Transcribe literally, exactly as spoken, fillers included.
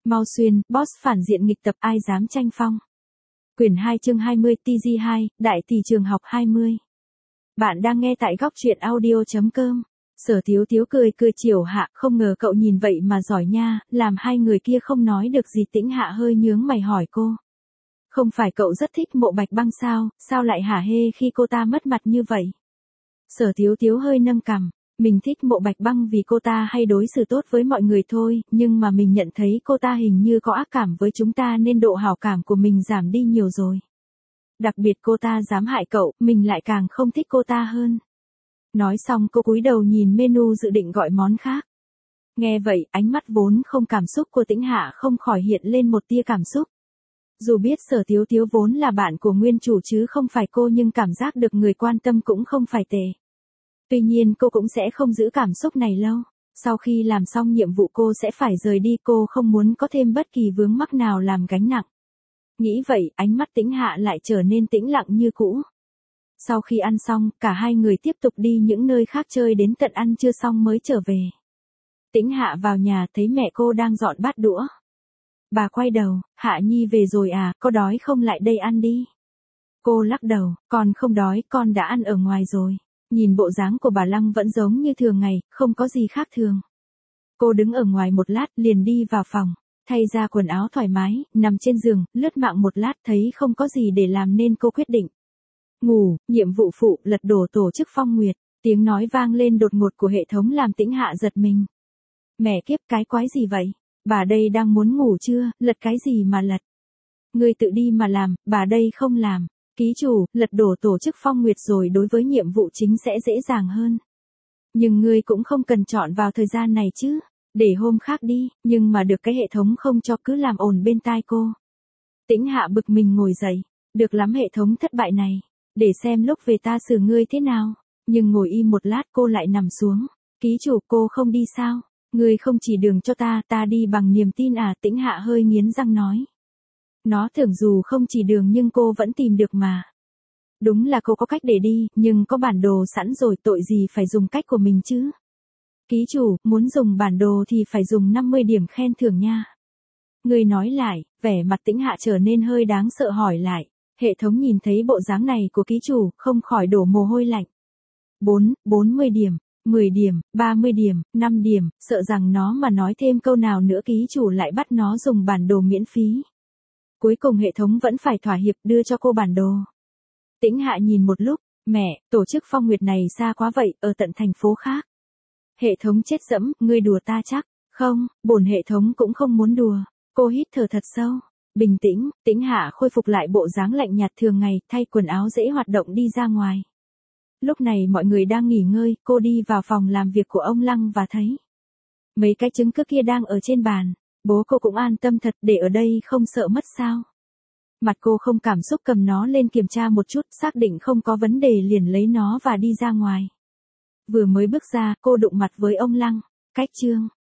Mau xuyên, boss phản diện nghịch tập ai dám tranh phong. Quyển hai chương hai mươi T G hai, Đại tỷ trường học hai mươi. Bạn đang nghe tại góc truyện audio chấm com. Sở Tiếu Tiếu cười cười chiều Hạ, không ngờ cậu nhìn vậy mà giỏi nha, làm hai người kia không nói được gì. Tĩnh Hạ hơi nhướng mày hỏi cô. Không phải cậu rất thích Mộ Bạch Băng sao, sao lại hả hê khi cô ta mất mặt như vậy? Sở Tiếu Tiếu hơi nâng cằm. Mình thích Mộ Bạch Băng vì cô ta hay đối xử tốt với mọi người thôi, nhưng mà mình nhận thấy cô ta hình như có ác cảm với chúng ta nên độ hảo cảm của mình giảm đi nhiều rồi. Đặc biệt cô ta dám hại cậu, mình lại càng không thích cô ta hơn. Nói xong cô cúi đầu nhìn menu dự định gọi món khác. Nghe vậy, ánh mắt vốn không cảm xúc của Tĩnh Hạ không khỏi hiện lên một tia cảm xúc. Dù biết Sở Tiếu Tiếu vốn là bạn của nguyên chủ chứ không phải cô, nhưng cảm giác được người quan tâm cũng không phải tệ. Tuy nhiên cô cũng sẽ không giữ cảm xúc này lâu. Sau khi làm xong nhiệm vụ cô sẽ phải rời đi, cô không muốn có thêm bất kỳ vướng mắc nào làm gánh nặng. Nghĩ vậy, ánh mắt Tĩnh Hạ lại trở nên tĩnh lặng như cũ. Sau khi ăn xong, cả hai người tiếp tục đi những nơi khác chơi đến tận ăn trưa xong mới trở về. Tĩnh Hạ vào nhà thấy mẹ cô đang dọn bát đũa. Bà quay đầu, Hạ Nhi về rồi à, có đói không, lại đây ăn đi. Cô lắc đầu, con không đói, con đã ăn ở ngoài rồi. Nhìn bộ dáng của bà Lăng vẫn giống như thường ngày, không có gì khác thường. Cô đứng ở ngoài một lát liền đi vào phòng, thay ra quần áo thoải mái, nằm trên giường, lướt mạng một lát thấy không có gì để làm nên cô quyết định. Ngủ, nhiệm vụ phụ, lật đổ tổ chức Phong Nguyệt, tiếng nói vang lên đột ngột của hệ thống làm Tĩnh Hạ giật mình. Mẹ kiếp, cái quái gì vậy? Bà đây đang muốn ngủ chưa, lật cái gì mà lật? Ngươi tự đi mà làm, bà đây không làm. Ký chủ, lật đổ tổ chức Phong Nguyệt rồi, đối với nhiệm vụ chính sẽ dễ dàng hơn. Nhưng ngươi cũng không cần chọn vào thời gian này chứ, để hôm khác đi, nhưng mà được cái hệ thống không cho, cứ làm ồn bên tai cô. Tĩnh Hạ bực mình ngồi dậy, được lắm hệ thống thất bại này, để xem lúc về ta xử ngươi thế nào. Nhưng ngồi im một lát cô lại nằm xuống. Ký chủ, cô không đi sao? Ngươi không chỉ đường cho ta, ta đi bằng niềm tin à? Tĩnh Hạ hơi nghiến răng nói. Nó tưởng dù không chỉ đường nhưng cô vẫn tìm được mà. Đúng là cô có cách để đi, nhưng có bản đồ sẵn rồi, tội gì phải dùng cách của mình chứ. Ký chủ, muốn dùng bản đồ thì phải dùng năm mươi điểm khen thưởng nha. Người nói lại, vẻ mặt Tĩnh Hạ trở nên hơi đáng sợ hỏi lại. Hệ thống nhìn thấy bộ dáng này của ký chủ, không khỏi đổ mồ hôi lạnh. bốn, bốn mươi điểm, mười điểm, ba mươi điểm, năm điểm, sợ rằng nó mà nói thêm câu nào nữa ký chủ lại bắt nó dùng bản đồ miễn phí. Cuối cùng hệ thống vẫn phải thỏa hiệp đưa cho cô bản đồ. Tĩnh Hạ nhìn một lúc, mẹ, tổ chức Phong Nguyệt này xa quá vậy, ở tận thành phố khác. Hệ thống chết dẫm, ngươi đùa ta chắc? Không, bổn hệ thống cũng không muốn đùa. Cô hít thở thật sâu, bình tĩnh. Tĩnh Hạ khôi phục lại bộ dáng lạnh nhạt thường ngày, thay quần áo dễ hoạt động đi ra ngoài. Lúc này mọi người đang nghỉ ngơi, cô đi vào phòng làm việc của ông Lăng và thấy mấy cái trứng cước kia đang ở trên bàn. Bố cô cũng an tâm thật, để ở đây không sợ mất sao? Mặt cô không cảm xúc cầm nó lên kiểm tra một chút, xác định không có vấn đề liền lấy nó và đi ra ngoài. Vừa mới bước ra, cô đụng mặt với ông Lăng. Cách chương